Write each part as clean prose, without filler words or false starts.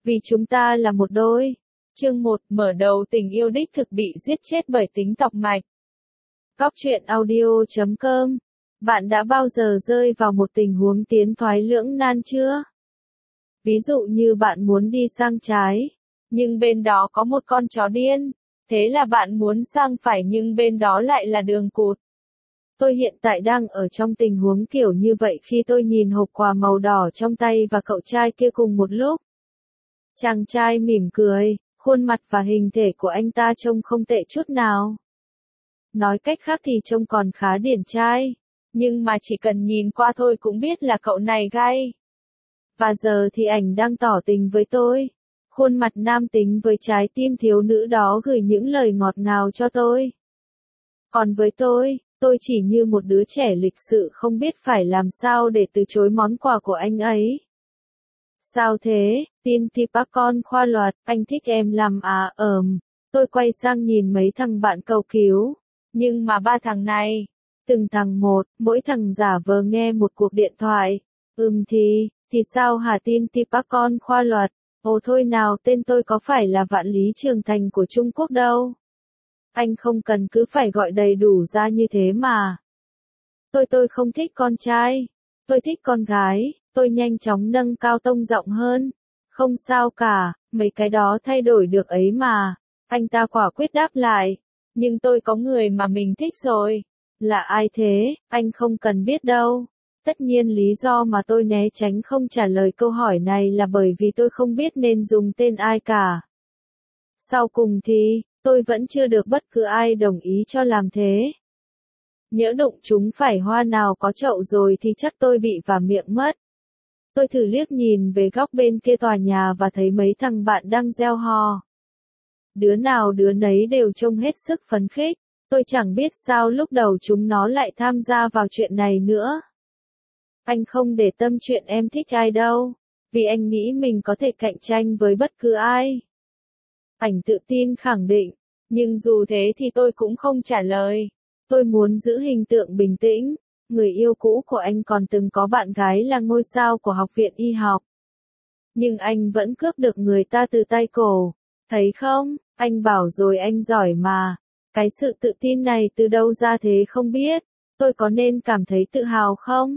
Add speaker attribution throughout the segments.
Speaker 1: Vì chúng ta là một đôi. Chương 1, mở đầu tình yêu đích thực bị giết chết bởi tính tọc mạch. Góc truyện audio.com. Bạn đã bao giờ rơi vào một tình huống tiến thoái lưỡng nan chưa? Ví dụ như bạn muốn đi sang trái, nhưng bên đó có một con chó điên. Thế là bạn muốn sang phải nhưng bên đó lại là đường cụt. Tôi hiện tại đang ở trong tình huống kiểu như vậy khi tôi nhìn hộp quà màu đỏ trong tay và cậu trai kia cùng một lúc. Chàng trai mỉm cười, khuôn mặt và hình thể của anh ta trông không tệ chút nào. Nói cách khác thì trông còn khá điển trai, nhưng mà chỉ cần nhìn qua thôi cũng biết là cậu này gay. Và giờ thì ảnh đang tỏ tình với tôi. Khuôn mặt nam tính với trái tim thiếu nữ đó gửi những lời ngọt ngào cho tôi. Còn với tôi chỉ như một đứa trẻ lịch sự không biết phải làm sao để từ chối món quà của anh ấy. Sao thế, tin thì bác con khoa loạt, anh thích em làm à, Tôi quay sang nhìn mấy thằng bạn cầu cứu. Nhưng mà ba thằng này, từng thằng một, mỗi thằng giả vờ nghe một cuộc điện thoại. Thì sao hả tin thì bác con khoa loạt, ồ thôi nào tên tôi có phải là Vạn Lý Trường Thành của Trung Quốc đâu. Anh không cần cứ phải gọi đầy đủ ra như thế mà. Tôi không thích con trai, tôi thích con gái. Tôi nhanh chóng nâng cao tông giọng hơn. Không sao cả, mấy cái đó thay đổi được ấy mà. Anh ta quả quyết đáp lại. Nhưng tôi có người mà mình thích rồi. Là ai thế, anh không cần biết đâu. Tất nhiên lý do mà tôi né tránh không trả lời câu hỏi này là bởi vì tôi không biết nên dùng tên ai cả. Sau cùng thì, tôi vẫn chưa được bất cứ ai đồng ý cho làm thế. Nhỡ đụng chúng phải hoa nào có chậu rồi thì chắc tôi bị vả miệng mất. Tôi thử liếc nhìn về góc bên kia tòa nhà và thấy mấy thằng bạn đang reo hò. Đứa nào đứa nấy đều trông hết sức phấn khích. Tôi chẳng biết sao lúc đầu chúng nó lại tham gia vào chuyện này nữa. Anh không để tâm chuyện em thích ai đâu, vì anh nghĩ mình có thể cạnh tranh với bất cứ ai. Ảnh tự tin khẳng định, nhưng dù thế thì tôi cũng không trả lời. Tôi muốn giữ hình tượng bình tĩnh. Người yêu cũ của anh còn từng có bạn gái là ngôi sao của học viện y học. Nhưng anh vẫn cướp được người ta từ tay cổ. Thấy không, anh bảo rồi anh giỏi mà. Cái sự tự tin này từ đâu ra thế không biết. Tôi có nên cảm thấy tự hào không?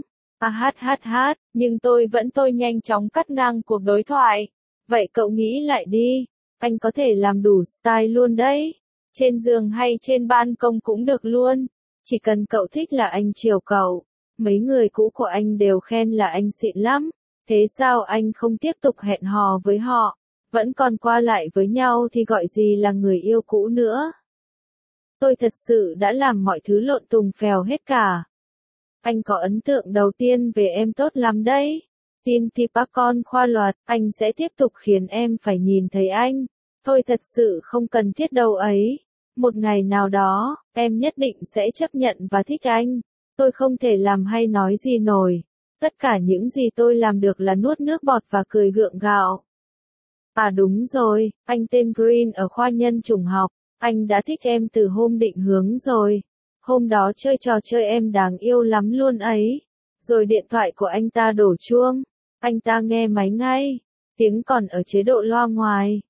Speaker 1: Nhưng tôi nhanh chóng cắt ngang cuộc đối thoại. Vậy cậu nghĩ lại đi. Anh có thể làm đủ style luôn đấy. Trên giường hay trên ban công cũng được luôn. Chỉ cần cậu thích là anh chiều cậu. Mấy người cũ của anh đều khen là anh xịn lắm. Thế sao anh không tiếp tục hẹn hò với họ? Vẫn còn qua lại với nhau thì gọi gì là người yêu cũ nữa. Tôi thật sự đã làm mọi thứ lộn tùng phèo hết cả. Anh có ấn tượng đầu tiên về em tốt lắm đấy. Tin thì bác con khoa loạt, anh sẽ tiếp tục khiến em phải nhìn thấy anh. Tôi thật sự không cần thiết đâu ấy. Một ngày nào đó, em nhất định sẽ chấp nhận và thích anh. Tôi không thể làm hay nói gì nổi. Tất cả những gì tôi làm được là nuốt nước bọt và cười gượng gạo. À đúng rồi, anh tên Green ở khoa nhân chủng học. Anh đã thích em từ hôm định hướng rồi. Hôm đó chơi trò chơi em đáng yêu lắm luôn ấy. Rồi điện thoại của anh ta đổ chuông. Anh ta nghe máy ngay. Tiếng còn ở chế độ loa ngoài.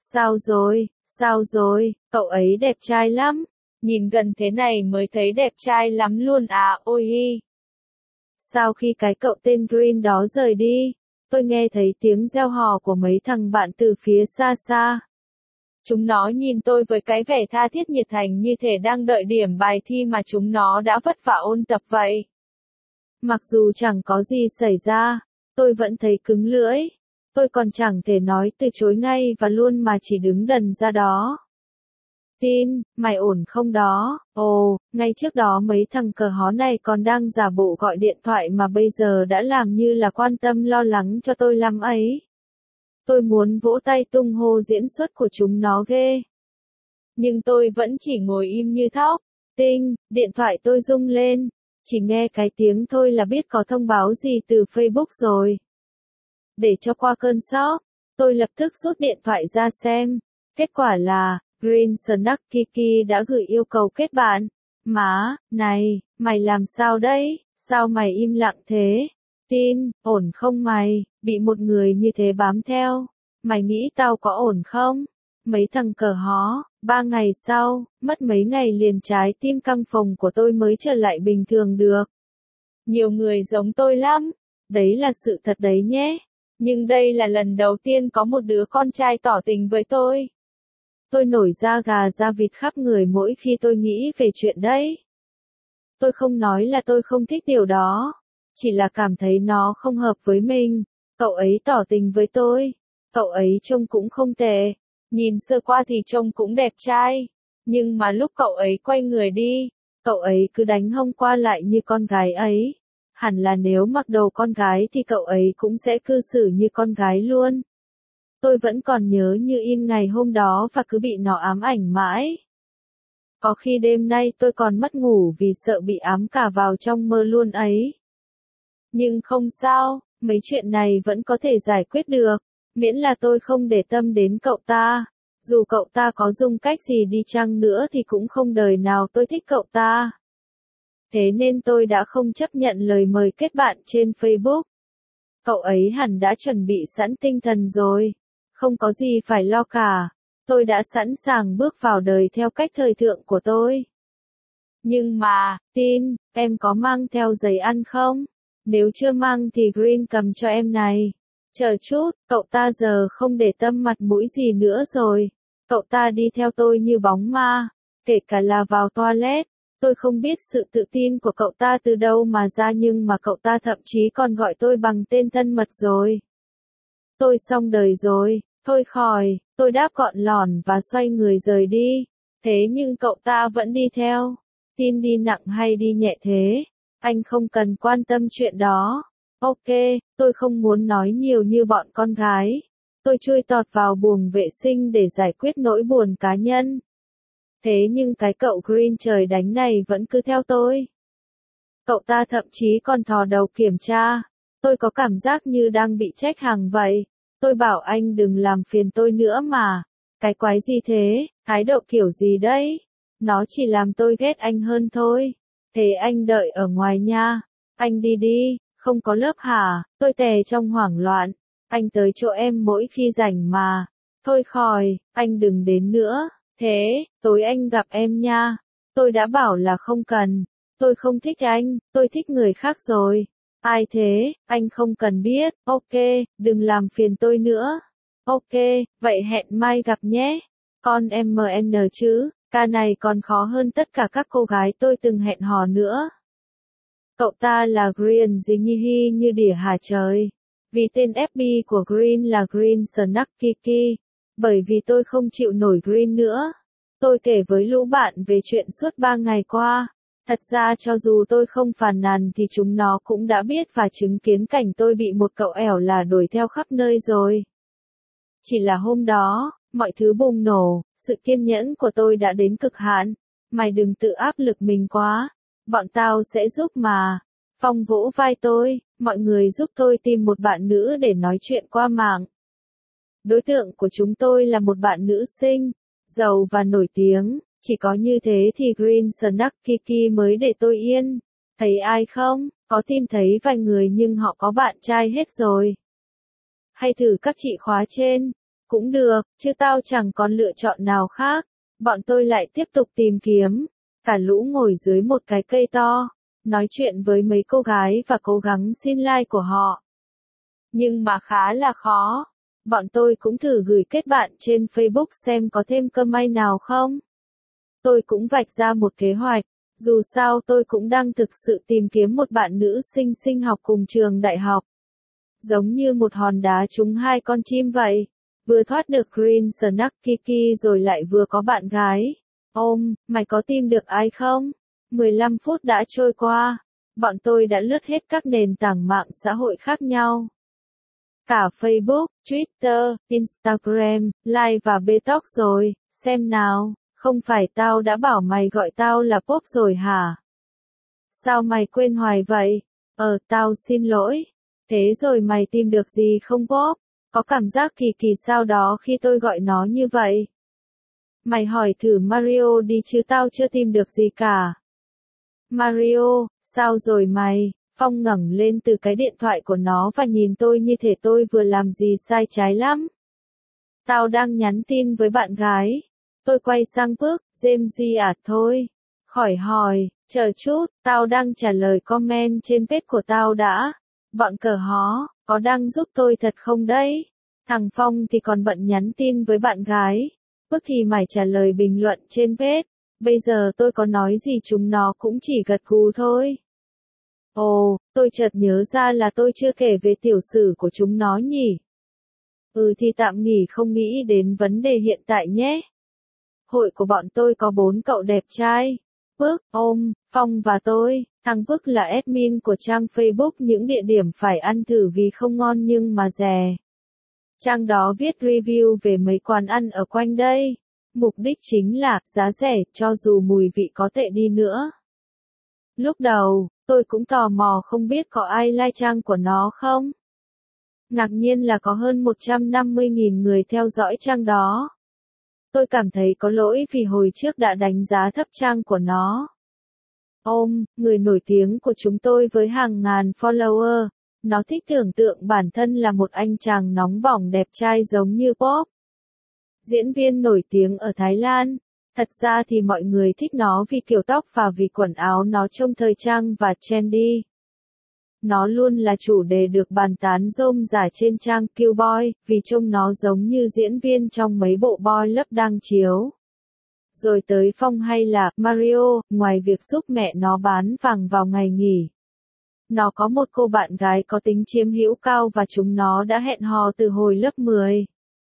Speaker 1: Sao rồi, cậu ấy đẹp trai lắm. Nhìn gần thế này mới thấy đẹp trai lắm luôn à, ôi hi. Sau khi cái cậu tên Green đó rời đi, tôi nghe thấy tiếng reo hò của mấy thằng bạn từ phía xa xa. Chúng nó nhìn tôi với cái vẻ tha thiết nhiệt thành như thể đang đợi điểm bài thi mà chúng nó đã vất vả ôn tập vậy. Mặc dù chẳng có gì xảy ra, tôi vẫn thấy cứng lưỡi. Tôi còn chẳng thể nói từ chối ngay và luôn mà chỉ đứng đần ra đó. Tin, mày ổn không đó? Ồ, ngay trước đó mấy thằng cờ hó này còn đang giả bộ gọi điện thoại mà bây giờ đã làm như là quan tâm lo lắng cho tôi lắm ấy. Tôi muốn vỗ tay tung hô diễn xuất của chúng nó ghê. Nhưng tôi vẫn chỉ ngồi im như thóc. Tinh, điện thoại tôi rung lên. Chỉ nghe cái tiếng thôi là biết có thông báo gì từ Facebook rồi. Để cho qua cơn sốc, tôi lập tức rút điện thoại ra xem. Kết quả là, Green Snack Kiki đã gửi yêu cầu kết bạn. Má, này, mày làm sao đấy? Sao mày im lặng thế? Tin, ổn không mày? Bị một người như thế bám theo. Mày nghĩ tao có ổn không? Mấy thằng cờ hó, 3 ngày sau, mất mấy ngày liền trái tim căng phồng của tôi mới trở lại bình thường được. Nhiều người giống tôi lắm, đấy là sự thật đấy nhé. Nhưng đây là lần đầu tiên có một đứa con trai tỏ tình với tôi. Tôi nổi da gà da vịt khắp người mỗi khi tôi nghĩ về chuyện đấy. Tôi không nói là tôi không thích điều đó, chỉ là cảm thấy nó không hợp với mình. Cậu ấy tỏ tình với tôi, cậu ấy trông cũng không tệ, nhìn sơ qua thì trông cũng đẹp trai, nhưng mà lúc cậu ấy quay người đi, cậu ấy cứ đánh hông qua lại như con gái ấy. Hẳn là nếu mặc đồ con gái thì cậu ấy cũng sẽ cư xử như con gái luôn. Tôi vẫn còn nhớ như in ngày hôm đó và cứ bị nó ám ảnh mãi. Có khi đêm nay tôi còn mất ngủ vì sợ bị ám cả vào trong mơ luôn ấy. Nhưng không sao, mấy chuyện này vẫn có thể giải quyết được, miễn là tôi không để tâm đến cậu ta. Dù cậu ta có dùng cách gì đi chăng nữa thì cũng không đời nào tôi thích cậu ta. Thế nên tôi đã không chấp nhận lời mời kết bạn trên Facebook. Cậu ấy hẳn đã chuẩn bị sẵn tinh thần rồi. Không có gì phải lo cả. Tôi đã sẵn sàng bước vào đời theo cách thời thượng của tôi. Nhưng mà, Tin, em có mang theo giấy ăn không? Nếu chưa mang thì Green cầm cho em này. Chờ chút, cậu ta giờ không để tâm mặt mũi gì nữa rồi. Cậu ta đi theo tôi như bóng ma, kể cả là vào toilet. Tôi không biết sự tự tin của cậu ta từ đâu mà ra nhưng mà cậu ta thậm chí còn gọi tôi bằng tên thân mật rồi. Tôi xong đời rồi, thôi khỏi, tôi đáp gọn lỏn và xoay người rời đi. Thế nhưng cậu ta vẫn đi theo. Tin đi nặng hay đi nhẹ thế? Anh không cần quan tâm chuyện đó. Ok, tôi không muốn nói nhiều như bọn con gái. Tôi chui tọt vào buồng vệ sinh để giải quyết nỗi buồn cá nhân. Thế nhưng cái cậu Green trời đánh này vẫn cứ theo tôi. Cậu ta thậm chí còn thò đầu kiểm tra. Tôi có cảm giác như đang bị trách hàng vậy. Tôi bảo anh đừng làm phiền tôi nữa mà. Cái quái gì thế, thái độ kiểu gì đấy? Nó chỉ làm tôi ghét anh hơn thôi. Thế anh đợi ở ngoài nha. Anh đi đi, không có lớp hả? Tôi tè trong hoảng loạn. Anh tới chỗ em mỗi khi rảnh mà. Thôi khỏi, anh đừng đến nữa. Thế, tối anh gặp em nha. Tôi đã bảo là không cần. Tôi không thích anh, tôi thích người khác rồi. Ai thế, anh không cần biết. Ok, đừng làm phiền tôi nữa. Ok, vậy hẹn mai gặp nhé. Con MN chứ, ca này còn khó hơn tất cả các cô gái tôi từng hẹn hò nữa. Cậu ta là Green Jinhee như đỉa hả trời. Vì tên FB của Green là Green Snack Kiki. Bởi vì tôi không chịu nổi Green nữa. Tôi kể với lũ bạn về chuyện suốt 3 ngày qua. Thật ra cho dù tôi không phàn nàn thì chúng nó cũng đã biết và chứng kiến cảnh tôi bị một cậu ẻo là đuổi theo khắp nơi rồi. Chỉ là hôm đó, mọi thứ bùng nổ, sự kiên nhẫn của tôi đã đến cực hạn. Mày đừng tự áp lực mình quá. Bọn tao sẽ giúp mà. Phong vỗ vai tôi, mọi người giúp tôi tìm một bạn nữ để nói chuyện qua mạng. Đối tượng của chúng tôi là một bạn nữ xinh, giàu và nổi tiếng. Chỉ có như thế thì Green Snack Kiki mới để tôi yên. Thấy ai không? Có tìm thấy vài người nhưng họ có bạn trai hết rồi. Hay thử các chị khóa trên. Cũng được, chứ tao chẳng còn lựa chọn nào khác. Bọn tôi lại tiếp tục tìm kiếm. Cả lũ ngồi dưới một cái cây to. Nói chuyện với mấy cô gái và cố gắng xin like của họ. Nhưng mà khá là khó. Bọn tôi cũng thử gửi kết bạn trên Facebook xem có thêm cơ may nào không. Tôi cũng vạch ra một kế hoạch. Dù sao tôi cũng đang thực sự tìm kiếm một bạn nữ xinh học cùng trường đại học. Giống như một hòn đá trúng hai con chim vậy. Vừa thoát được Green Snack Kiki rồi lại vừa có bạn gái. Mày có tìm được ai không? 15 phút đã trôi qua. Bọn tôi đã lướt hết các nền tảng mạng xã hội khác nhau. Cả Facebook, Twitter, Instagram, Line và Betox rồi. Xem nào, không phải tao đã bảo mày gọi tao là Pop rồi hả? Sao mày quên hoài vậy? Tao xin lỗi. Thế rồi mày tìm được gì không Pop? Có cảm giác kỳ kỳ sao đó khi tôi gọi nó như vậy. Mày hỏi thử Mario đi chứ tao chưa tìm được gì cả. Mario, sao rồi mày? Phong ngẩng lên từ cái điện thoại của nó và nhìn tôi như thể tôi vừa làm gì sai trái lắm. Tao đang nhắn tin với bạn gái. Tôi quay sang bước, James à thôi. Khỏi hỏi, chờ chút, tao đang trả lời comment trên page của tao đã. Bọn cờ hó, có đang giúp tôi thật không đấy? Thằng Phong thì còn bận nhắn tin với bạn gái. Bước thì mải trả lời bình luận trên page. Bây giờ tôi có nói gì chúng nó cũng chỉ gật gù thôi. Ồ, tôi chợt nhớ ra là tôi chưa kể về tiểu sử của chúng nó nhỉ. Thì tạm nghỉ không nghĩ đến vấn đề hiện tại nhé. Hội của bọn tôi có 4 cậu đẹp trai. Phước, Ôm, Phong và tôi. Thằng Phước là admin của trang Facebook những địa điểm phải ăn thử vì không ngon nhưng mà rẻ. Trang đó viết review về mấy quán ăn ở quanh đây. Mục đích chính là giá rẻ cho dù mùi vị có tệ đi nữa. Lúc đầu, tôi cũng tò mò không biết có ai like trang của nó không. Ngạc nhiên là có hơn 150.000 người theo dõi trang đó. Tôi cảm thấy có lỗi vì hồi trước đã đánh giá thấp trang của nó. Ôm, người nổi tiếng của chúng tôi với hàng ngàn follower, nó thích tưởng tượng bản thân là một anh chàng nóng bỏng đẹp trai giống như Pop. Diễn viên nổi tiếng ở Thái Lan. Thật ra thì mọi người thích nó vì kiểu tóc và vì quần áo nó trông thời trang và trendy. Nó luôn là chủ đề được bàn tán rôm rả trên trang Qboy, vì trông nó giống như diễn viên trong mấy bộ boy love đang chiếu. Rồi tới Phong hay là Mario, ngoài việc giúp mẹ nó bán vàng vào ngày nghỉ. Nó có một cô bạn gái có tính chiếm hữu cao và chúng nó đã hẹn hò từ hồi lớp 10.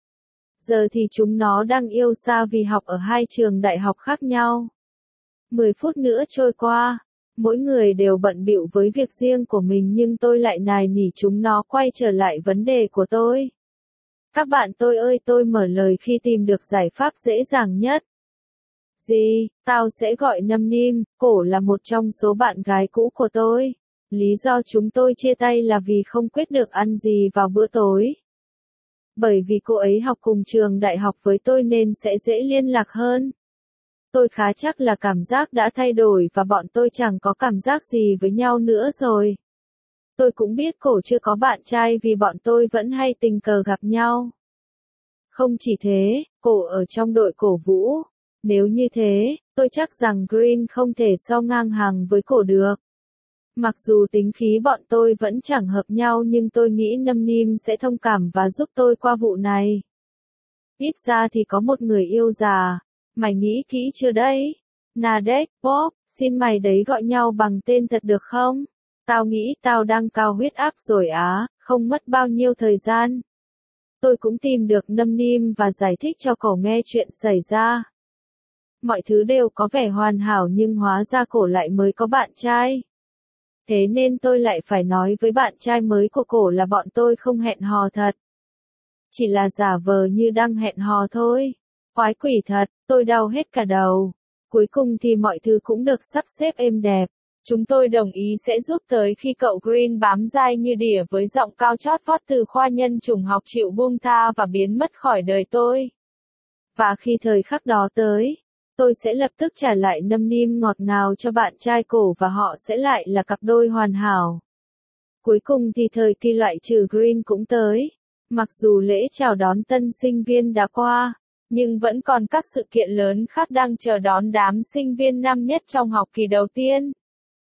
Speaker 1: Giờ thì chúng nó đang yêu xa vì học ở hai trường đại học khác nhau. 10 phút nữa trôi qua. Mỗi người đều bận bịu với việc riêng của mình nhưng tôi lại nài nỉ chúng nó quay trở lại vấn đề của tôi. Các bạn tôi ơi, tôi mở lời khi tìm được giải pháp dễ dàng nhất. Gì, tao sẽ gọi Nâm Nim, cổ là một trong số bạn gái cũ của tôi. Lý do chúng tôi chia tay là vì không quyết được ăn gì vào bữa tối. Bởi vì cô ấy học cùng trường đại học với tôi nên sẽ dễ liên lạc hơn. Tôi khá chắc là cảm giác đã thay đổi và bọn tôi chẳng có cảm giác gì với nhau nữa rồi. Tôi cũng biết cổ chưa có bạn trai vì bọn tôi vẫn hay tình cờ gặp nhau. Không chỉ thế, cổ ở trong đội cổ vũ. Nếu như thế, tôi chắc rằng Green không thể so ngang hàng với cổ được. Mặc dù tính khí bọn tôi vẫn chẳng hợp nhau nhưng tôi nghĩ Nâm Nim sẽ thông cảm và giúp tôi qua vụ này. Ít ra thì có một người yêu già. Mày nghĩ kỹ chưa đấy? Nadek, Bob, xin mày đấy gọi nhau bằng tên thật được không? Tao nghĩ tao đang cao huyết áp rồi á, không mất bao nhiêu thời gian. Tôi cũng tìm được Nâm Nim và giải thích cho cổ nghe chuyện xảy ra. Mọi thứ đều có vẻ hoàn hảo nhưng hóa ra cổ lại mới có bạn trai. Thế nên tôi lại phải nói với bạn trai mới của cổ là bọn tôi không hẹn hò thật. Chỉ là giả vờ như đang hẹn hò thôi. Quái quỷ thật, tôi đau hết cả đầu. Cuối cùng thì mọi thứ cũng được sắp xếp êm đẹp. Chúng tôi đồng ý sẽ giúp tới khi cậu Green bám dai như đỉa với giọng cao chót vót từ khoa nhân chủng học chịu buông tha và biến mất khỏi đời tôi. Và khi thời khắc đó tới, tôi sẽ lập tức trả lại Nâm Nim ngọt ngào cho bạn trai cổ và họ sẽ lại là cặp đôi hoàn hảo. Cuối cùng thì thời kỳ loại trừ Green cũng tới. Mặc dù lễ chào đón tân sinh viên đã qua, nhưng vẫn còn các sự kiện lớn khác đang chờ đón đám sinh viên năm nhất trong học kỳ đầu tiên.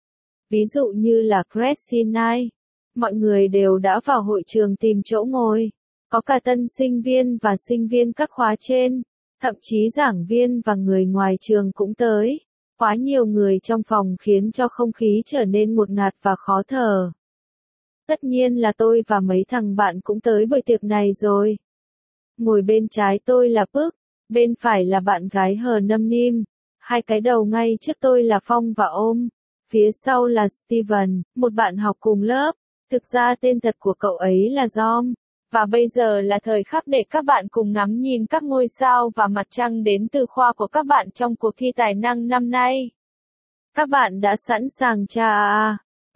Speaker 1: Ví dụ như là Crazy Night. Mọi người đều đã vào hội trường tìm chỗ ngồi. Có cả tân sinh viên và sinh viên các khóa trên. Thậm chí giảng viên và người ngoài trường cũng tới. Quá nhiều người trong phòng khiến cho không khí trở nên ngột ngạt và khó thở. Tất nhiên là tôi và mấy thằng bạn cũng tới buổi tiệc này rồi. Ngồi bên trái tôi là Phước, bên phải là bạn gái hờ Nâm Nim. Hai cái đầu ngay trước tôi là Phong và Ôm. Phía sau là Steven, một bạn học cùng lớp. Thực ra tên thật của cậu ấy là Dom. Và bây giờ là thời khắc để các bạn cùng ngắm nhìn các ngôi sao và mặt trăng đến từ khoa của các bạn trong cuộc thi tài năng năm nay. Các bạn đã sẵn sàng chưa?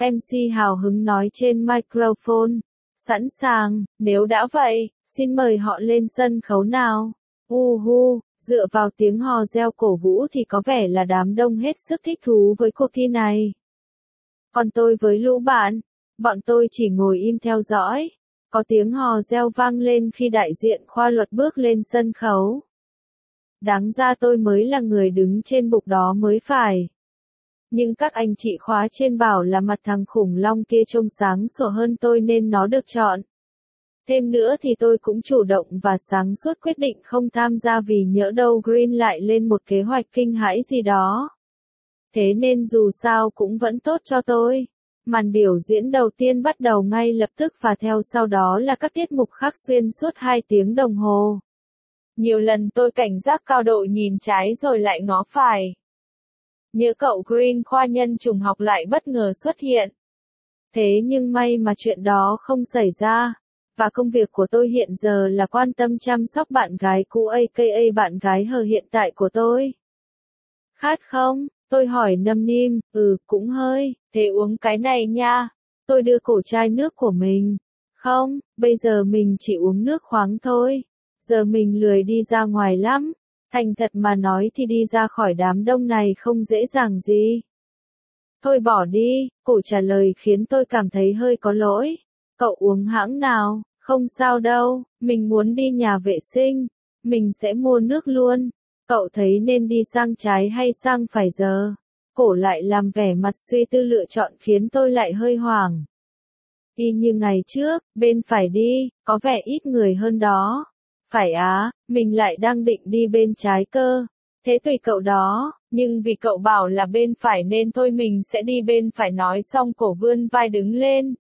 Speaker 1: MC hào hứng nói trên microphone. Sẵn sàng, nếu đã vậy, xin mời họ lên sân khấu nào. Dựa vào tiếng hò reo cổ vũ thì có vẻ là đám đông hết sức thích thú với cuộc thi này. Còn tôi với lũ bạn, bọn tôi chỉ ngồi im theo dõi. Có tiếng hò reo vang lên khi đại diện khoa luật bước lên sân khấu. Đáng ra tôi mới là người đứng trên bục đó mới phải. Nhưng các anh chị khóa trên bảo là mặt thằng khủng long kia trông sáng sủa hơn tôi nên nó được chọn. Thêm nữa thì tôi cũng chủ động và sáng suốt quyết định không tham gia vì nhỡ đâu Green lại lên một kế hoạch kinh hãi gì đó. Thế nên dù sao cũng vẫn tốt cho tôi. Màn biểu diễn đầu tiên bắt đầu ngay lập tức và theo sau đó là các tiết mục khác xuyên suốt 2 tiếng đồng hồ. Nhiều lần tôi cảnh giác cao độ nhìn trái rồi lại ngó phải. Nhớ cậu Green khoa nhân trùng học lại bất ngờ xuất hiện. Thế nhưng may mà chuyện đó không xảy ra. Và công việc của tôi hiện giờ là quan tâm chăm sóc bạn gái cũ aka bạn gái hờ hiện tại của tôi. Khát không? Tôi hỏi nâm nim, cũng hơi, thế uống cái này nha. Tôi đưa cổ chai nước của mình. Không, bây giờ mình chỉ uống nước khoáng thôi. Giờ mình lười đi ra ngoài lắm. Thành thật mà nói thì đi ra khỏi đám đông này không dễ dàng gì. Thôi bỏ đi, cổ trả lời khiến tôi cảm thấy hơi có lỗi. Cậu uống hãng nào? Không sao đâu, mình muốn đi nhà vệ sinh. Mình sẽ mua nước luôn. Cậu thấy nên đi sang trái hay sang phải giờ? Cổ lại làm vẻ mặt suy tư lựa chọn khiến tôi lại hơi hoảng. Y như ngày trước, bên phải đi, có vẻ ít người hơn đó. Phải á, mình lại đang định đi bên trái cơ. Thế tùy cậu đó, nhưng vì cậu bảo là bên phải nên thôi mình sẽ đi bên phải nói xong cổ vươn vai đứng lên.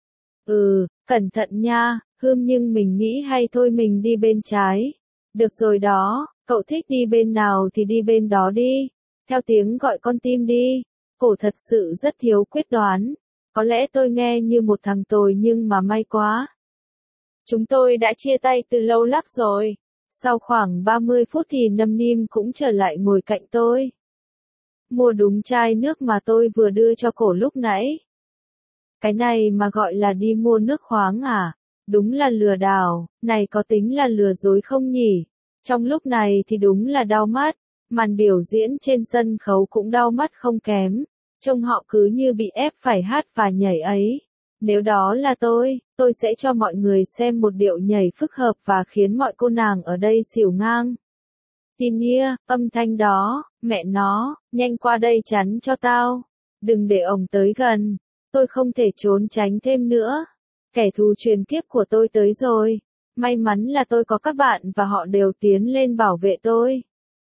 Speaker 1: Cẩn thận nha, nhưng mình nghĩ hay thôi mình đi bên trái. Được rồi đó, cậu thích đi bên nào thì đi bên đó đi. Theo tiếng gọi con tim đi. Cổ thật sự rất thiếu quyết đoán. Có lẽ tôi nghe như một thằng tồi nhưng mà may quá. Chúng tôi đã chia tay từ lâu lắc rồi. Sau khoảng 30 phút thì nâm nim cũng trở lại ngồi cạnh tôi. Mua đúng chai nước mà tôi vừa đưa cho cổ lúc nãy. Cái này mà gọi là đi mua nước khoáng à? Đúng là lừa đảo, này có tính là lừa dối không nhỉ? Trong lúc này thì đúng là đau mắt, màn biểu diễn trên sân khấu cũng đau mắt không kém. Trông họ cứ như bị ép phải hát và nhảy ấy. Nếu đó là tôi sẽ cho mọi người xem một điệu nhảy phức hợp và khiến mọi cô nàng ở đây xỉu ngang. Tinia, âm thanh đó, mẹ nó, nhanh qua đây chắn cho tao. Đừng để ổng tới gần. Tôi không thể trốn tránh thêm nữa. Kẻ thù truyền kiếp của tôi tới rồi. May mắn là tôi có các bạn và họ đều tiến lên bảo vệ tôi.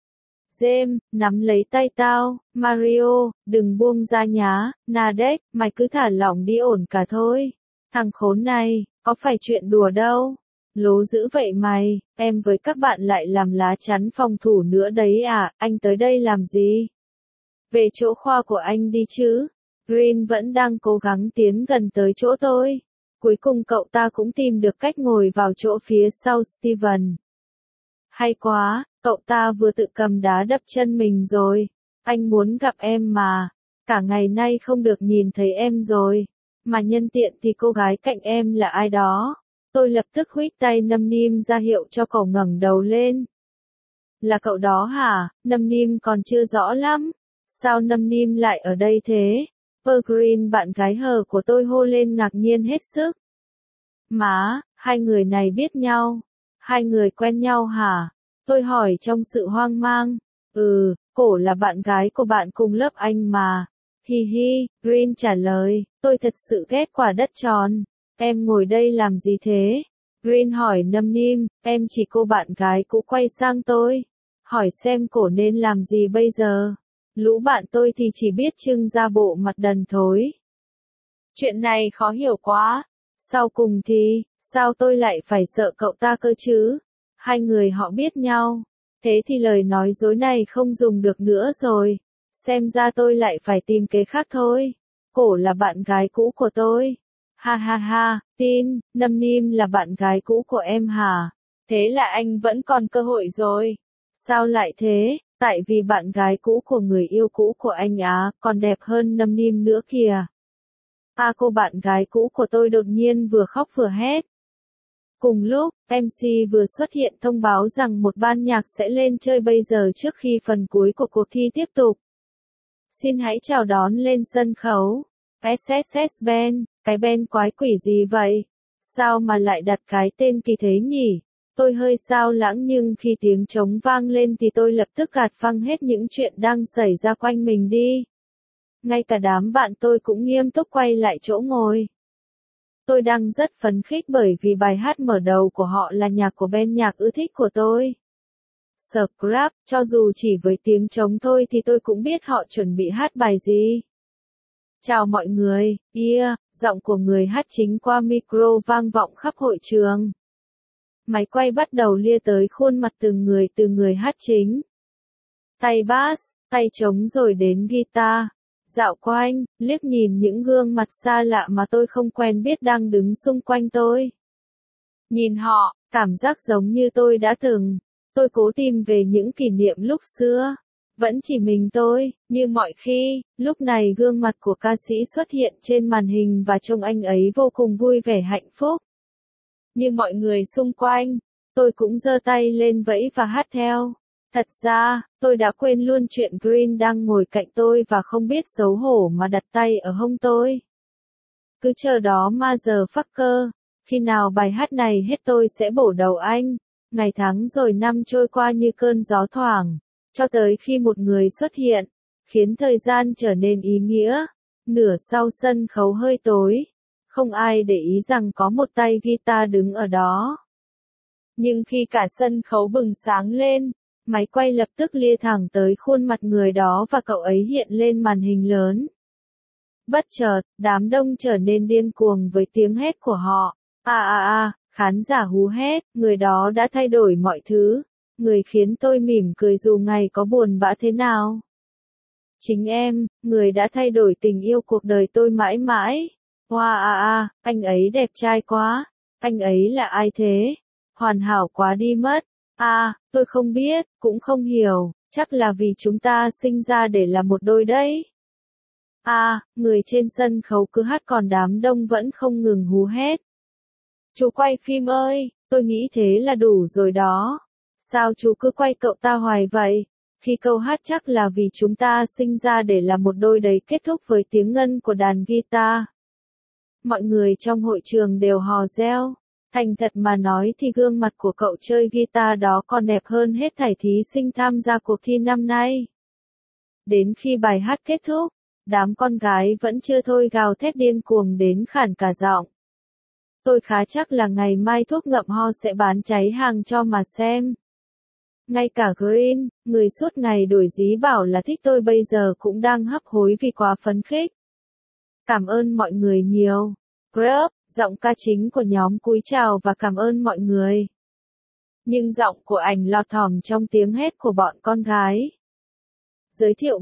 Speaker 1: James, nắm lấy tay tao. Mario, đừng buông ra nhá. Nadek, mày cứ thả lỏng đi ổn cả thôi. Thằng khốn này, có phải chuyện đùa đâu. Lố dữ vậy mày, em với các bạn lại làm lá chắn phòng thủ nữa đấy à, anh tới đây làm gì? Về chỗ khoa của anh đi chứ. Green vẫn đang cố gắng tiến gần tới chỗ tôi. Cuối cùng cậu ta cũng tìm được cách ngồi vào chỗ phía sau Steven. Hay quá, cậu ta vừa tự cầm đá đập chân mình rồi. Anh muốn gặp em mà. Cả ngày nay không được nhìn thấy em rồi. Mà nhân tiện thì cô gái cạnh em là ai đó. Tôi lập tức huých tay nâm nim ra hiệu cho cậu ngẩng đầu lên. Là cậu đó hả? Nâm nim còn chưa rõ lắm. Sao nâm nim lại ở đây thế? Green bạn gái hờ của tôi hô lên ngạc nhiên hết sức. Má, hai người này biết nhau. Hai người quen nhau hả? Tôi hỏi trong sự hoang mang. Cổ là bạn gái của bạn cùng lớp anh mà. Hi hi, Green trả lời, tôi thật sự ghét quả đất tròn. Em ngồi đây làm gì thế? Green hỏi nâm nim, em chỉ cô bạn gái cũ quay sang tôi. Hỏi xem cổ nên làm gì bây giờ? Lũ bạn tôi thì chỉ biết trưng ra bộ mặt đần thối. Chuyện này khó hiểu quá. Sau cùng thì, sao tôi lại phải sợ cậu ta cơ chứ? Hai người họ biết nhau. Thế thì lời nói dối này không dùng được nữa rồi. Xem ra tôi lại phải tìm kế khác thôi. Cổ là bạn gái cũ của tôi. Ha ha ha, tin, nâm nim là bạn gái cũ của em hả? Thế là anh vẫn còn cơ hội rồi. Sao lại thế? Tại vì bạn gái cũ của người yêu cũ của anh á, còn đẹp hơn nâm nim nữa kìa. Cô bạn gái cũ của tôi đột nhiên vừa khóc vừa hét. Cùng lúc, MC vừa xuất hiện thông báo rằng một ban nhạc sẽ lên chơi bây giờ trước khi phần cuối của cuộc thi tiếp tục. Xin hãy chào đón lên sân khấu. SSS Band, cái band quái quỷ gì vậy? Sao mà lại đặt cái tên kỳ thế nhỉ? Tôi hơi xao lãng nhưng khi tiếng trống vang lên thì tôi lập tức gạt phăng hết những chuyện đang xảy ra quanh mình đi. Ngay cả đám bạn tôi cũng nghiêm túc quay lại chỗ ngồi. Tôi đang rất phấn khích bởi vì bài hát mở đầu của họ là nhạc của band nhạc ưa thích của tôi. Scrap, cho dù chỉ với tiếng trống thôi thì tôi cũng biết họ chuẩn bị hát bài gì. Chào mọi người, giọng của người hát chính qua micro vang vọng khắp hội trường. Máy quay bắt đầu lia tới khuôn mặt từng người hát chính. Tay bass, tay trống rồi đến guitar. Dạo quanh, liếc nhìn những gương mặt xa lạ mà tôi không quen biết đang đứng xung quanh tôi. Nhìn họ, cảm giác giống như tôi đã từng. Tôi cố tìm về những kỷ niệm lúc xưa. Vẫn chỉ mình tôi, như mọi khi, lúc này gương mặt của ca sĩ xuất hiện trên màn hình và trông anh ấy vô cùng vui vẻ hạnh phúc. Như mọi người xung quanh, tôi cũng giơ tay lên vẫy và hát theo. Thật ra, tôi đã quên luôn chuyện Green đang ngồi cạnh tôi và không biết xấu hổ mà đặt tay ở hông tôi. Cứ chờ đó motherfucker, khi nào bài hát này hết tôi sẽ bổ đầu anh. Ngày tháng rồi năm trôi qua như cơn gió thoảng, cho tới khi một người xuất hiện, khiến thời gian trở nên ý nghĩa. Nửa sau sân khấu hơi tối, không ai để ý rằng có một tay guitar đứng ở đó. Nhưng khi cả sân khấu bừng sáng lên, máy quay lập tức lia thẳng tới khuôn mặt người đó và cậu ấy hiện lên màn hình lớn. Bất chợt, đám đông trở nên điên cuồng với tiếng hét của họ. Khán giả hú hét, người đó đã thay đổi mọi thứ. Người khiến tôi mỉm cười dù ngày có buồn bã thế nào. Chính em, người đã thay đổi tình yêu cuộc đời tôi mãi mãi. Anh ấy đẹp trai quá. Anh ấy là ai thế? Hoàn hảo quá đi mất. Tôi không biết, cũng không hiểu, chắc là vì chúng ta sinh ra để là một đôi đấy. Người trên sân khấu cứ hát còn đám đông vẫn không ngừng hú hét. Chú quay phim ơi, tôi nghĩ thế là đủ rồi đó. Sao chú cứ quay cậu ta hoài vậy? Khi câu hát chắc là vì chúng ta sinh ra để là một đôi đấy kết thúc với tiếng ngân của đàn guitar. Mọi người trong hội trường đều hò reo. Thành thật mà nói thì gương mặt của cậu chơi guitar đó còn đẹp hơn hết thảy thí sinh tham gia cuộc thi năm nay. Đến khi bài hát kết thúc, đám con gái vẫn chưa thôi gào thét điên cuồng đến khản cả giọng. Tôi khá chắc là ngày mai thuốc ngậm ho sẽ bán cháy hàng cho mà xem. Ngay cả Green, người suốt ngày đổi dí bảo là thích tôi bây giờ cũng đang hấp hối vì quá phấn khích. Cảm ơn mọi người nhiều. Grub, giọng ca chính của nhóm cúi chào và cảm ơn mọi người. Nhưng giọng của ảnh lọt thỏm trong tiếng hét của bọn con gái. Giới thiệu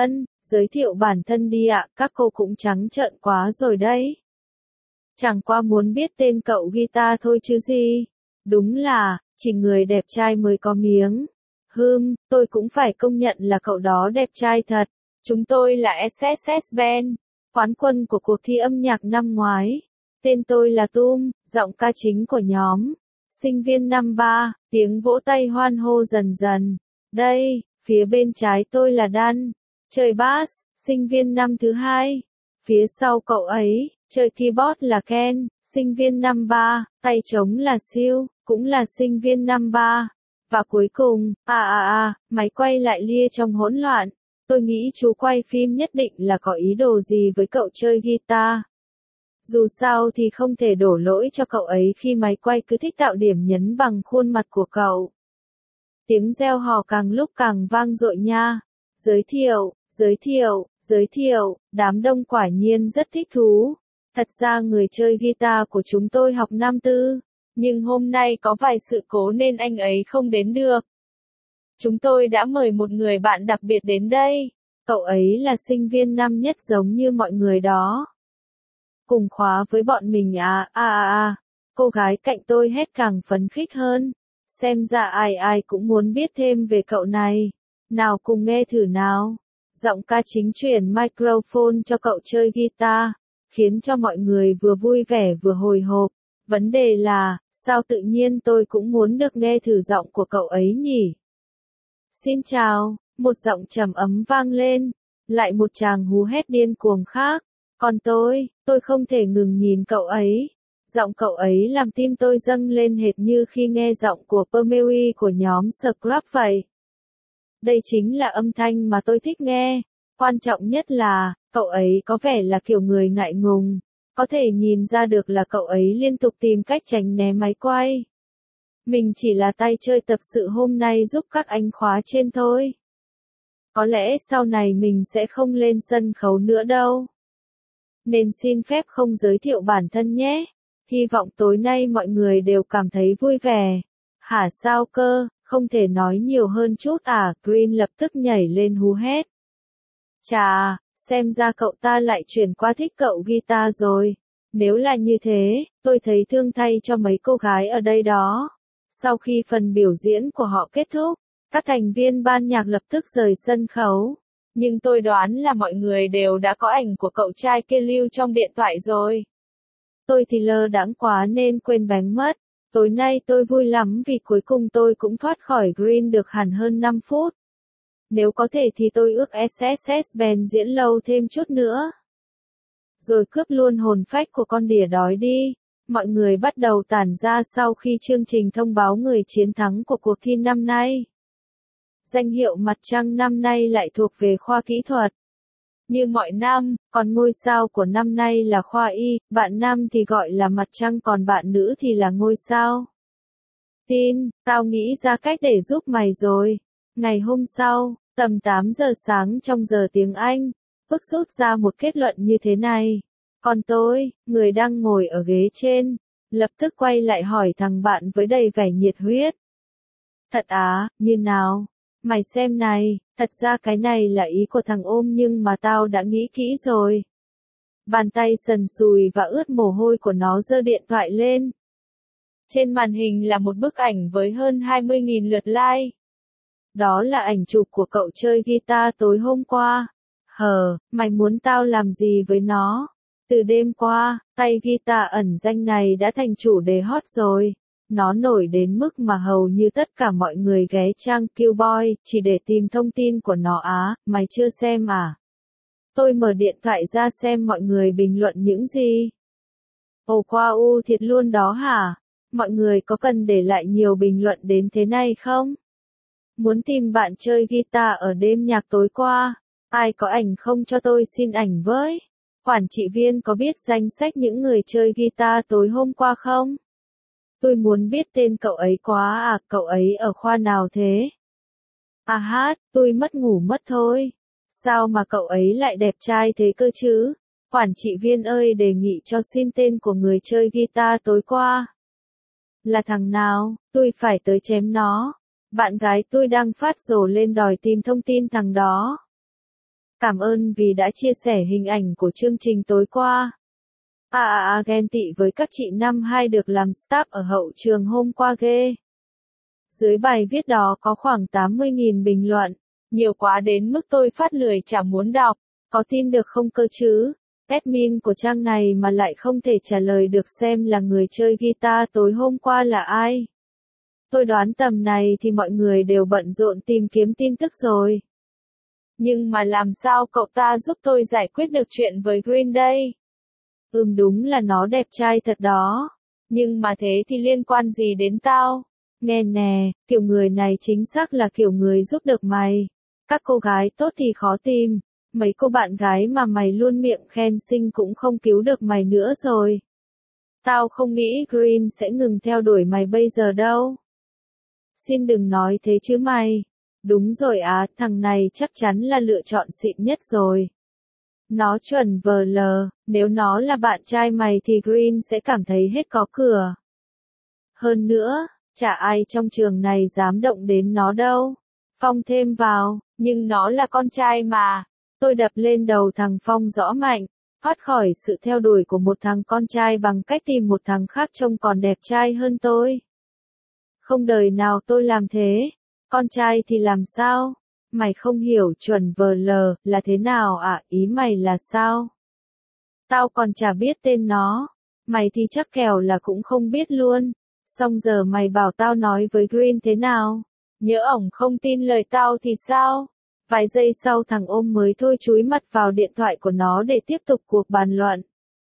Speaker 1: bản thân đi ạ, các cô cũng trắng trợn quá rồi đấy. Chẳng qua muốn biết tên cậu guitar thôi chứ gì. Đúng là, chỉ người đẹp trai mới có miếng. Tôi cũng phải công nhận là cậu đó đẹp trai thật. Chúng tôi là SSS Band, quán quân của cuộc thi âm nhạc năm ngoái. Tên tôi là Tum, giọng ca chính của nhóm. Sinh viên năm 3, tiếng vỗ tay hoan hô dần dần. Đây, phía bên trái tôi là Dan, chơi bass, sinh viên năm thứ 2. Phía sau cậu ấy, chơi keyboard là Ken, sinh viên năm 3, tay trống là Siêu, cũng là sinh viên năm 3. Và cuối cùng, máy quay lại lia trong hỗn loạn. Tôi nghĩ chú quay phim nhất định là có ý đồ gì với cậu chơi guitar. Dù sao thì không thể đổ lỗi cho cậu ấy khi máy quay cứ thích tạo điểm nhấn bằng khuôn mặt của cậu. Tiếng reo hò càng lúc càng vang dội nha. Giới thiệu, đám đông quả nhiên rất thích thú. Thật ra người chơi guitar của chúng tôi học năm 4, nhưng hôm nay có vài sự cố nên anh ấy không đến được. Chúng tôi đã mời một người bạn đặc biệt đến đây. Cậu ấy là sinh viên năm nhất giống như mọi người đó. Cùng khóa với bọn mình Cô gái cạnh tôi hét càng phấn khích hơn. Xem ra ai cũng muốn biết thêm về cậu này. Nào cùng nghe thử nào. Giọng ca chính chuyển microphone cho cậu chơi guitar, khiến cho mọi người vừa vui vẻ vừa hồi hộp. Vấn đề là, sao tự nhiên tôi cũng muốn được nghe thử giọng của cậu ấy nhỉ? Xin chào, một giọng trầm ấm vang lên. Lại một chàng hú hét điên cuồng khác. Còn tôi không thể ngừng nhìn cậu ấy. Giọng cậu ấy làm tim tôi dâng lên hệt như khi nghe giọng của Permewee của nhóm Scrub vậy. Đây chính là âm thanh mà tôi thích nghe. Quan trọng nhất là, cậu ấy có vẻ là kiểu người ngại ngùng. Có thể nhìn ra được là cậu ấy liên tục tìm cách tránh né máy quay. Mình chỉ là tay chơi tập sự hôm nay giúp các anh khóa trên thôi. Có lẽ sau này mình sẽ không lên sân khấu nữa đâu. Nên xin phép không giới thiệu bản thân nhé. Hy vọng tối nay mọi người đều cảm thấy vui vẻ. Hả sao cơ, không thể nói nhiều hơn chút à? Green lập tức nhảy lên hú hét. Chà, xem ra cậu ta lại chuyển qua thích cậu guitar rồi. Nếu là như thế, tôi thấy thương thay cho mấy cô gái ở đây đó. Sau khi phần biểu diễn của họ kết thúc, các thành viên ban nhạc lập tức rời sân khấu. Nhưng tôi đoán là mọi người đều đã có ảnh của cậu trai kia lưu trong điện thoại rồi. Tôi thì lơ đãng quá nên quên bánh mất. Tối nay tôi vui lắm vì cuối cùng tôi cũng thoát khỏi Green được hẳn hơn 5 phút. Nếu có thể thì tôi ước SSS Band diễn lâu thêm chút nữa. Rồi cướp luôn hồn phách của con đỉa đói đi. Mọi người bắt đầu tản ra sau khi chương trình thông báo người chiến thắng của cuộc thi năm nay. Danh hiệu mặt trăng năm nay lại thuộc về khoa kỹ thuật. Như mọi năm, còn ngôi sao của năm nay là khoa y, bạn nam thì gọi là mặt trăng còn bạn nữ thì là ngôi sao. Tin, tao nghĩ ra cách để giúp mày rồi. Ngày hôm sau, tầm 8 giờ sáng trong giờ tiếng Anh, Phước rút ra một kết luận như thế này. Còn tôi, người đang ngồi ở ghế trên, lập tức quay lại hỏi thằng bạn với đầy vẻ nhiệt huyết. Thật á, như nào? Mày xem này, thật ra cái này là ý của thằng ôm nhưng mà tao đã nghĩ kỹ rồi. Bàn tay sần sùi và ướt mồ hôi của nó giơ điện thoại lên. Trên màn hình là một bức ảnh với hơn 20.000 lượt like. Đó là ảnh chụp của cậu chơi guitar tối hôm qua. Mày muốn tao làm gì với nó? Từ đêm qua, tay guitar ẩn danh này đã thành chủ đề hot rồi. Nó nổi đến mức mà hầu như tất cả mọi người ghé trang Qboy chỉ để tìm thông tin của nó á, mày chưa xem à? Tôi mở điện thoại ra xem mọi người bình luận những gì. Ồ wow thiệt luôn đó hả? Mọi người có cần để lại nhiều bình luận đến thế này không? Muốn tìm bạn chơi guitar ở đêm nhạc tối qua? Ai có ảnh không cho tôi xin ảnh với? Quản trị viên có biết danh sách những người chơi guitar tối hôm qua không? Tôi muốn biết tên cậu ấy quá à, cậu ấy ở khoa nào thế? À hát, tôi mất ngủ mất thôi. Sao mà cậu ấy lại đẹp trai thế cơ chứ? Quản trị viên ơi đề nghị cho xin tên của người chơi guitar tối qua. Là thằng nào, tôi phải tới chém nó. Bạn gái tôi đang phát rồ lên đòi tìm thông tin thằng đó. Cảm ơn vì đã chia sẻ hình ảnh của chương trình tối qua. Ghen tị với các chị năm 2 được làm staff ở hậu trường hôm qua ghê. Dưới bài viết đó có khoảng 80.000 bình luận. Nhiều quá đến mức tôi phát lười chả muốn đọc. Có tin được không cơ chứ? Admin của trang này mà lại không thể trả lời được xem là người chơi guitar tối hôm qua là ai. Tôi đoán tầm này thì mọi người đều bận rộn tìm kiếm tin tức rồi. Nhưng mà làm sao cậu ta giúp tôi giải quyết được chuyện với Green đây? Đúng là nó đẹp trai thật đó. Nhưng mà thế thì liên quan gì đến tao? Nghe nè, kiểu người này chính xác là kiểu người giúp được mày. Các cô gái tốt thì khó tìm. Mấy cô bạn gái mà mày luôn miệng khen xinh cũng không cứu được mày nữa rồi. Tao không nghĩ Green sẽ ngừng theo đuổi mày bây giờ đâu. Xin đừng nói thế chứ mày. Đúng rồi á, thằng này chắc chắn là lựa chọn xịn nhất rồi. Nó chuẩn VL, nếu nó là bạn trai mày thì Green sẽ cảm thấy hết có cửa. Hơn nữa, chả ai trong trường này dám động đến nó đâu. Phong thêm vào, nhưng nó là con trai mà. Tôi đập lên đầu thằng Phong rõ mạnh, thoát khỏi sự theo đuổi của một thằng con trai bằng cách tìm một thằng khác trông còn đẹp trai hơn tôi. Không đời nào tôi làm thế. Con trai thì làm sao? Mày không hiểu chuẩn VL là thế nào à, ý mày là sao? Tao còn chả biết tên nó. Mày thì chắc kẻo là cũng không biết luôn. Xong giờ mày bảo tao nói với Green thế nào? Nhỡ ổng không tin lời tao thì sao? Vài giây sau thằng ôm mới thôi chúi mặt vào điện thoại của nó để tiếp tục cuộc bàn luận.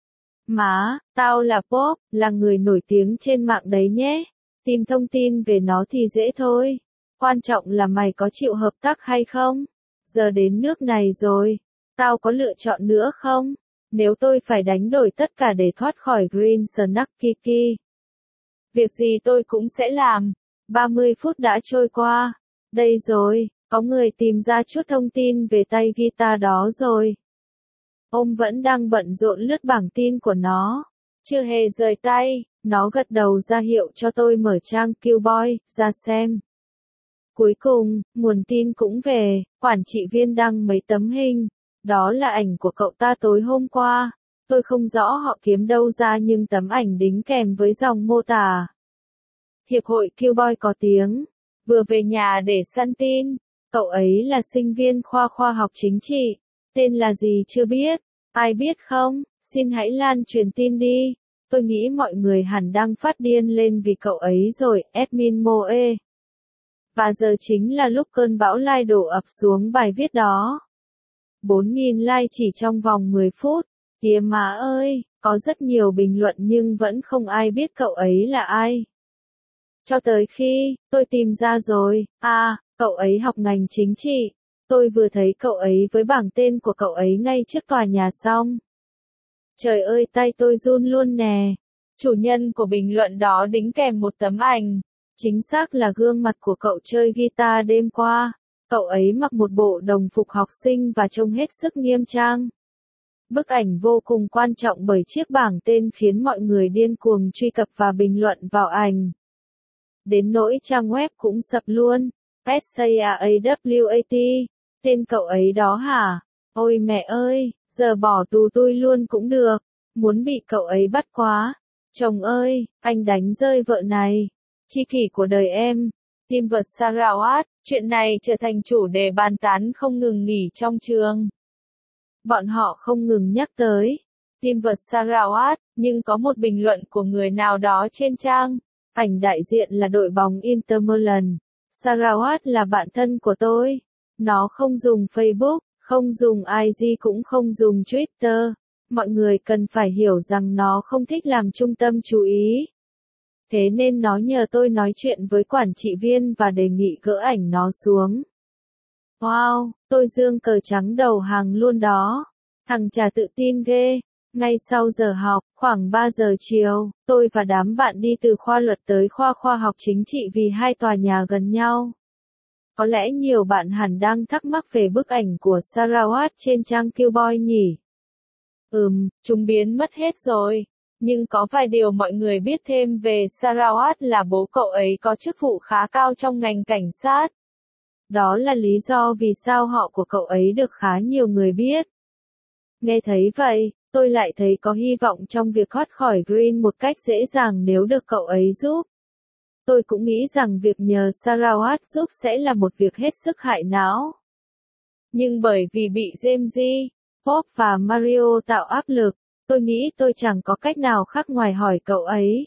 Speaker 1: Má, tao là Pop, là người nổi tiếng trên mạng đấy nhé. Tìm thông tin về nó thì dễ thôi. Quan trọng là mày có chịu hợp tác hay không? Giờ đến nước này rồi. Tao có lựa chọn nữa không? Nếu tôi phải đánh đổi tất cả để thoát khỏi Green Snack Kiki. Việc gì tôi cũng sẽ làm. 30 phút đã trôi qua. Đây rồi, có người tìm ra chút thông tin về tay guitar đó rồi. Ông vẫn đang bận rộn lướt bảng tin của nó. Chưa hề rời tay, nó gật đầu ra hiệu cho tôi mở trang Qboy, ra xem. Cuối cùng, nguồn tin cũng về, quản trị viên đăng mấy tấm hình. Đó là ảnh của cậu ta tối hôm qua. Tôi không rõ họ kiếm đâu ra nhưng tấm ảnh đính kèm với dòng mô tả. Hiệp hội Qboy có tiếng. Vừa về nhà để săn tin. Cậu ấy là sinh viên khoa học chính trị. Tên là gì chưa biết. Ai biết không? Xin hãy lan truyền tin đi. Tôi nghĩ mọi người hẳn đang phát điên lên vì cậu ấy rồi, admin Moe. Và giờ chính là lúc cơn bão like đổ ập xuống bài viết đó. 4.000 like chỉ trong vòng 10 phút. Kìa má ơi, có rất nhiều bình luận nhưng vẫn không ai biết cậu ấy là ai. Cho tới khi, tôi tìm ra rồi, cậu ấy học ngành chính trị. Tôi vừa thấy cậu ấy với bảng tên của cậu ấy ngay trước tòa nhà xong. Trời ơi tay tôi run luôn nè. Chủ nhân của bình luận đó đính kèm một tấm ảnh. Chính xác là gương mặt của cậu chơi guitar đêm qua. Cậu ấy mặc một bộ đồng phục học sinh và trông hết sức nghiêm trang. Bức ảnh vô cùng quan trọng bởi chiếc bảng tên khiến mọi người điên cuồng truy cập và bình luận vào ảnh. Đến nỗi trang web cũng sập luôn. SAAWAT. Tên cậu ấy đó hả? Ôi mẹ ơi, giờ bỏ tù tôi luôn cũng được. Muốn bị cậu ấy bắt quá. Chồng ơi, anh đánh rơi vợ này. Tri kỷ của đời em. Tim vật Sarawat, chuyện này trở thành chủ đề bàn tán không ngừng nghỉ trong trường. Bọn họ không ngừng nhắc tới Tim vật Sarawat, nhưng có một bình luận của người nào đó trên trang. Ảnh đại diện là đội bóng Inter Milan. Sarawat là bạn thân của tôi. Nó không dùng Facebook, không dùng IG cũng không dùng Twitter. Mọi người cần phải hiểu rằng nó không thích làm trung tâm chú ý. Thế nên nó nhờ tôi nói chuyện với quản trị viên và đề nghị gỡ ảnh nó xuống. Wow, tôi giương cờ trắng đầu hàng luôn đó. Thằng chả tự tin ghê. Ngay sau giờ học, khoảng 3 giờ chiều, tôi và đám bạn đi từ khoa luật tới khoa học chính trị vì hai tòa nhà gần nhau. Có lẽ nhiều bạn hẳn đang thắc mắc về bức ảnh của Sarawat trên trang Qboy nhỉ? Chúng biến mất hết rồi. Nhưng có vài điều mọi người biết thêm về Sarawat là bố cậu ấy có chức vụ khá cao trong ngành cảnh sát. Đó là lý do vì sao họ của cậu ấy được khá nhiều người biết. Nghe thấy vậy, tôi lại thấy có hy vọng trong việc thoát khỏi Green một cách dễ dàng nếu được cậu ấy giúp. Tôi cũng nghĩ rằng việc nhờ Sarawat giúp sẽ là một việc hết sức hại não. Nhưng bởi vì bị James, Pop và Mario tạo áp lực, tôi nghĩ tôi chẳng có cách nào khác ngoài hỏi cậu ấy.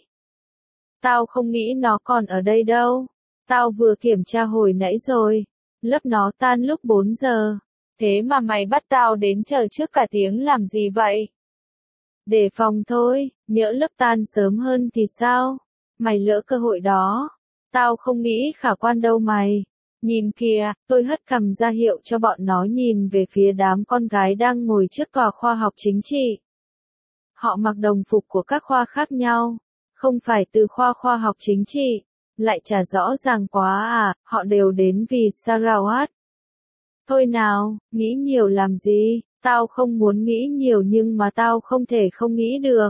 Speaker 1: Tao không nghĩ nó còn ở đây đâu. Tao vừa kiểm tra hồi nãy rồi. Lớp nó tan lúc 4 giờ. Thế mà mày bắt tao đến chờ trước cả tiếng làm gì vậy? Đề phòng thôi, nhỡ lớp tan sớm hơn thì sao? Mày lỡ cơ hội đó. Tao không nghĩ khả quan đâu mày. Nhìn kìa, tôi hất cằm ra hiệu cho bọn nó nhìn về phía đám con gái đang ngồi trước tòa khoa học chính trị. Họ mặc đồng phục của các khoa khác nhau. Không phải từ khoa học chính trị. Lại chả rõ ràng quá à, họ đều đến vì Sarawat. Thôi nào, nghĩ nhiều làm gì, tao không muốn nghĩ nhiều nhưng mà tao không thể không nghĩ được.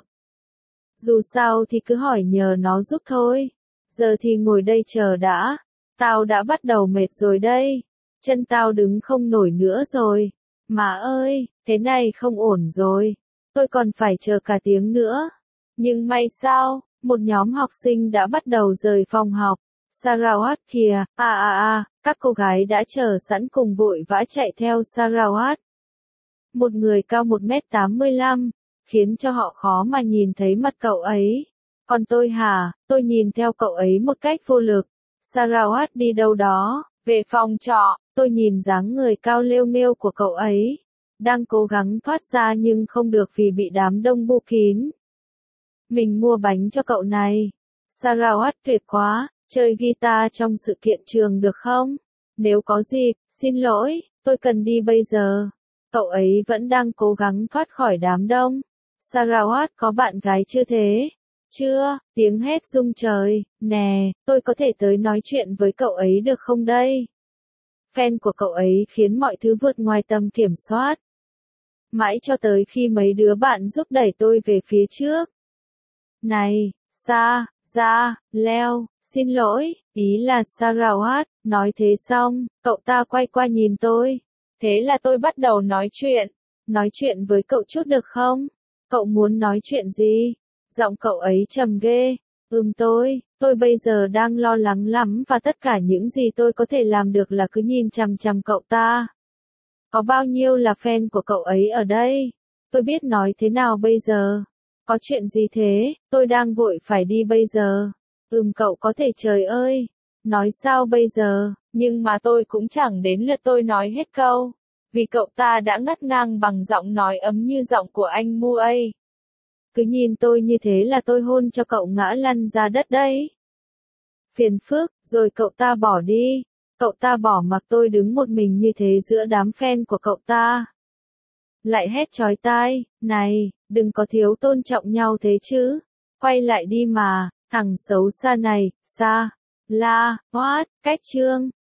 Speaker 1: Dù sao thì cứ hỏi nhờ nó giúp thôi. Giờ thì ngồi đây chờ đã. Tao đã bắt đầu mệt rồi đây. Chân tao đứng không nổi nữa rồi. Má ơi, thế này không ổn rồi. Tôi còn phải chờ cả tiếng nữa. Nhưng may sao, một nhóm học sinh đã bắt đầu rời phòng học. Sarawat kìa, các cô gái đã chờ sẵn cùng vội vã chạy theo Sarawat. Một người cao 1m85, khiến cho họ khó mà nhìn thấy mặt cậu ấy. Còn tôi hả, tôi nhìn theo cậu ấy một cách vô lực. Sarawat đi đâu đó, về phòng trọ, tôi nhìn dáng người cao lêu nghêu của cậu ấy. Đang cố gắng thoát ra nhưng không được vì bị đám đông bu kín. Mình mua bánh cho cậu này. Sarawat tuyệt quá, chơi guitar trong sự kiện trường được không? Nếu có dịp, xin lỗi, tôi cần đi bây giờ. Cậu ấy vẫn đang cố gắng thoát khỏi đám đông. Sarawat có bạn gái chưa thế? Chưa, tiếng hét rung trời, nè, tôi có thể tới nói chuyện với cậu ấy được không đây? Fan của cậu ấy khiến mọi thứ vượt ngoài tầm kiểm soát. Mãi cho tới khi mấy đứa bạn giúp đẩy tôi về phía trước. Này, ra, leo, xin lỗi, ý là Sarawat, nói thế xong, cậu ta quay qua nhìn tôi. Thế là tôi bắt đầu nói chuyện với cậu chút được không? Cậu muốn nói chuyện gì? Giọng cậu ấy trầm ghê. Tôi bây giờ đang lo lắng lắm và tất cả những gì tôi có thể làm được là cứ nhìn chằm chằm cậu ta. Có bao nhiêu là fan của cậu ấy ở đây? Tôi biết nói thế nào bây giờ? Có chuyện gì thế? Tôi đang vội phải đi bây giờ. Cậu có thể trời ơi. Nói sao bây giờ? Nhưng mà tôi cũng chẳng đến lượt tôi nói hết câu. Vì cậu ta đã ngắt ngang bằng giọng nói ấm như giọng của anh Muay. Cứ nhìn tôi như thế là tôi hôn cho cậu ngã lăn ra đất đấy. Phiền phức, rồi cậu ta bỏ đi. Cậu ta bỏ mặc tôi đứng một mình như thế giữa đám fan của cậu ta. Lại hét chói tai, này, đừng có thiếu tôn trọng nhau thế chứ. Quay lại đi mà, thằng xấu xa này, cách chương.